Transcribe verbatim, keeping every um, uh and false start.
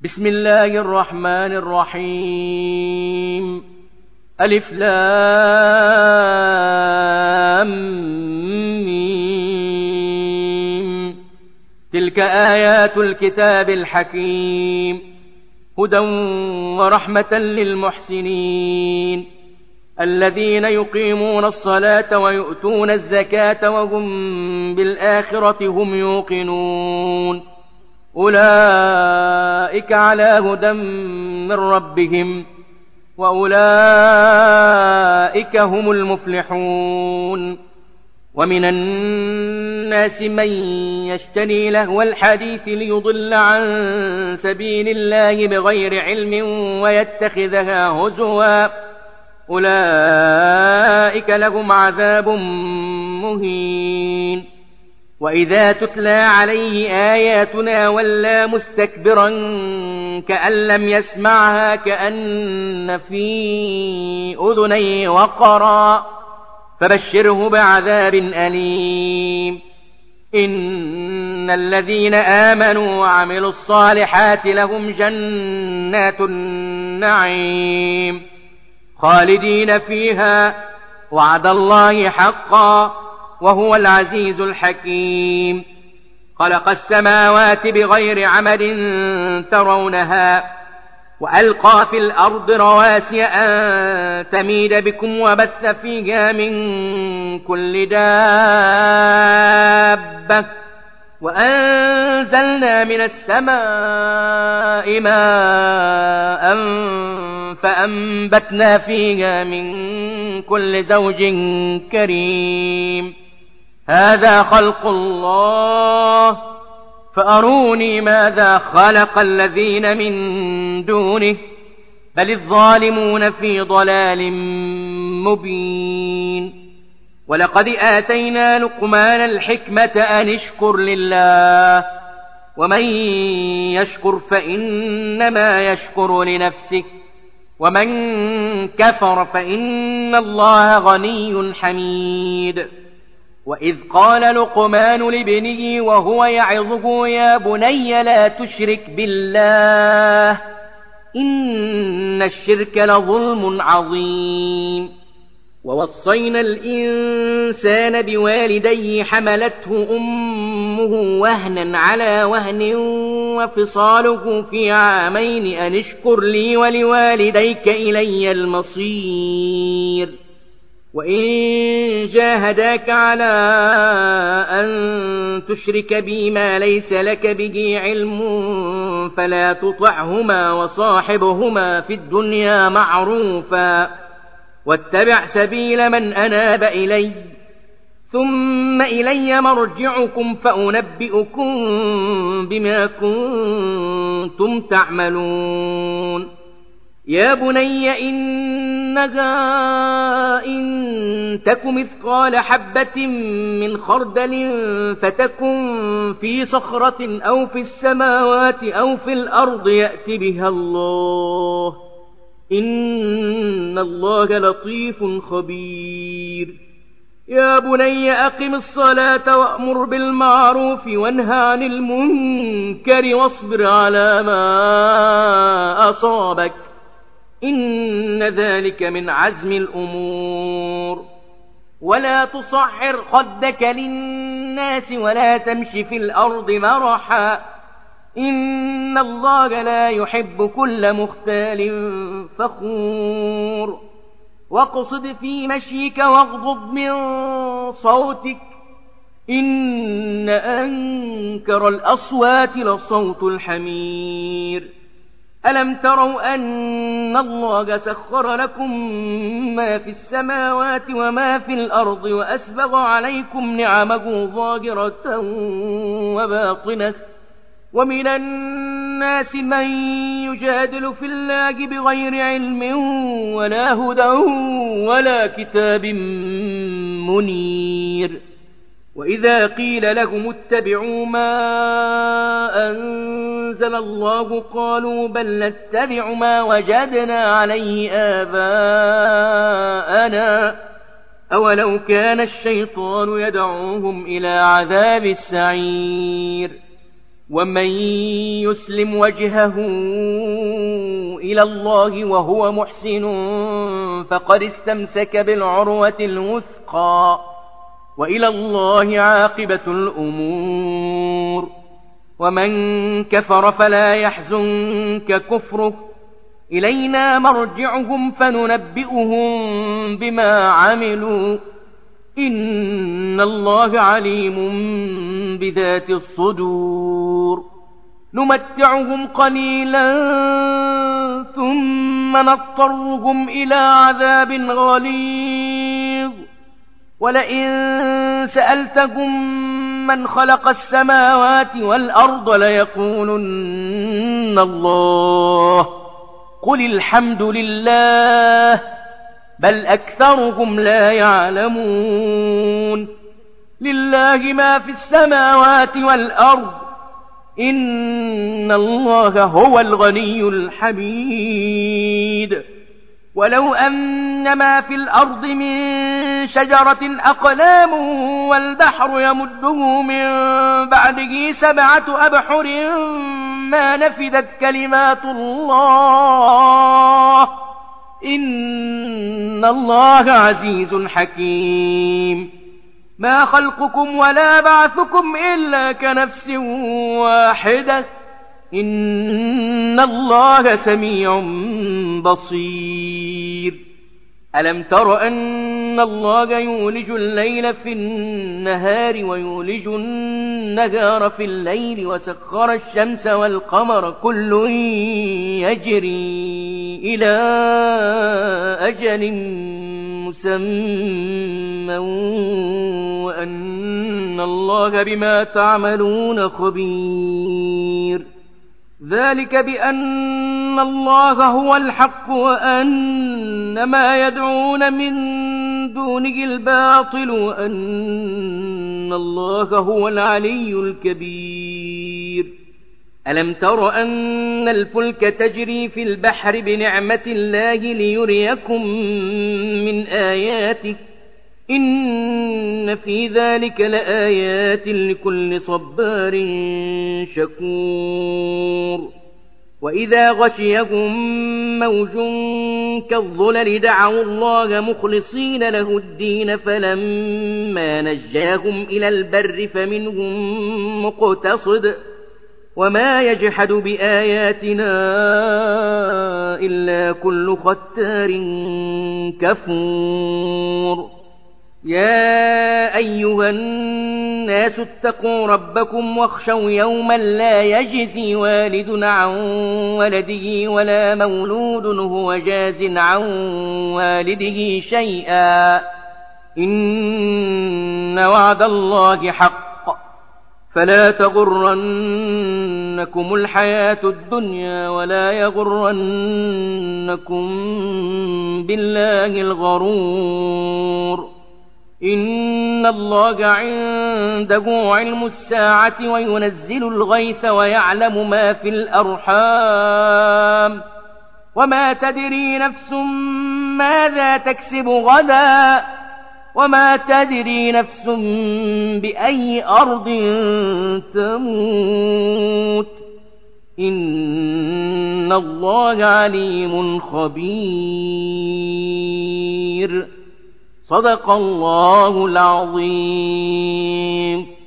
بسم الله الرحمن الرحيم. ألف لام ميم. تلك آيات الكتاب الحكيم، هدى ورحمة للمحسنين الذين يقيمون الصلاة ويؤتون الزكاة وهم بالآخرة هم يوقنون. أولئك على هدى من ربهم وأولئك هم المفلحون. ومن الناس من يشتري لهو الحديث ليضل عن سبيل الله بغير علم ويتخذها هزوا، أولئك لهم عذاب مهين. وإذا تتلى عليه آياتنا ولى مستكبرا كأن لم يسمعها كأن في أذنيه وقرا، فبشره بعذاب أليم. إن الذين آمنوا وعملوا الصالحات لهم جنات النعيم خالدين فيها، وعد الله حقا وهو العزيز الحكيم. خلق السماوات بغير عمد ترونها وألقى في الأرض رواسي أن تميد بكم وبث فيها من كل دابة، وأنزلنا من السماء ماء فأنبتنا فيها من كل زوج كريم. هذا خلق الله فأروني ماذا خلق الذين من دونه، بل الظالمون في ضلال مبين. ولقد آتينا لقمان الحكمة أن اشكر لله، ومن يشكر فإنما يشكر لنفسه، ومن كفر فإن الله غني حميد. وإذ قال لقمان لابنه وهو يعظه يا بني لا تشرك بالله إن الشرك لظلم عظيم. ووصينا الإنسان بوالديه حملته أمه وهنا على وهن وفصاله في عامين أن اشكر لي ولوالديك إلي المصير. وإن جاهداك على أن تشرك بي ما ليس لك به علم فلا تطعهما وصاحبهما في الدنيا معروفا، واتبع سبيل من أناب إلي، ثم إلي مرجعكم فأنبئكم بما كنتم تعملون. يا بني إنها إن تك مثقال حبة من خردل فتكن في صخرة أو في السماوات أو في الأرض يأت بها الله، إن الله لطيف خبير. يا بني أقم الصلاة وأمر بالمعروف وانهى عن المنكر واصبر على ما أصابك، إن ذلك من عزم الأمور. ولا تصعر خدك للناس ولا تمش في الأرض مرحا، إن الله لا يحب كل مختال فخور. واقصد في مشيك واغضض من صوتك، إن أنكر الأصوات لصوت الحمير. ألم تروا أن الله سخر لكم ما في السماوات وما في الأرض وأسبغ عليكم نعمه ظاهرة وباطنة، ومن الناس من يجادل في الله بغير علم ولا هدى ولا كتاب منير. وإذا قيل لهم اتبعوا ما أنزل الله قالوا بل نتبع ما وجدنا عليه آباءنا، أولو كان الشيطان يدعوهم إلى عذاب السعير. ومن يسلم وجهه إلى الله وهو محسن فقد استمسك بالعروة الوثقى وإلى الله عاقبة الأمور ومن كفر فلا يحزنك كفره إلينا مرجعهم فننبئهم بما عملوا إن الله عليم بذات الصدور نمتعهم قليلا ثم نضطرهم إلى عذاب غليظ ولئن سألتهم من خلق السماوات والأرض ليقولن الله قل الحمد لله بل أكثرهم لا يعلمون لله ما في السماوات والأرض إن الله هو الغني الحميد ولو أن ما في الأرض من شجرة أقلام والبحر يمده من بعده سبعة أبحر ما نفدت كلمات الله إن الله عزيز حكيم ما خلقكم ولا بعثكم إلا كنفس واحدة إن الله سميع بصير ألم تر أن الله يولج الليل في النهار ويولج النهار في الليل وسخر الشمس والقمر كل يجري إلى أجل مسمى وأن الله بما تعملون خبير ذلك بأن الله هو الحق وأن ما يدعون من دونه الباطل وأن الله هو العلي الكبير ألم تر أن الفلك تجري في البحر بنعمة الله ليريكم من آياته إن في ذلك لآيات لكل صبار شكور وإذا غشيهم موج كالظلل دعوا الله مخلصين له الدين فلما نجاهم إلى البر فمنهم مقتصد وما يجحد بآياتنا إلا كل ختار كفور يا أيها الناس اتقوا ربكم واخشوا يوما لا يجزي والد عن ولده ولا مولود هو جاز عن والده شيئا إن وعد الله حق فلا تغرنكم الحياة الدنيا ولا يغرنكم بالله الغرور إن الله عنده علم الساعة وينزل الغيث ويعلم ما في الأرحام وما تدري نفس ماذا تكسب غدا وما تدري نفس بأي أرض تموت إن الله عليم خبير صدق الله العظيم.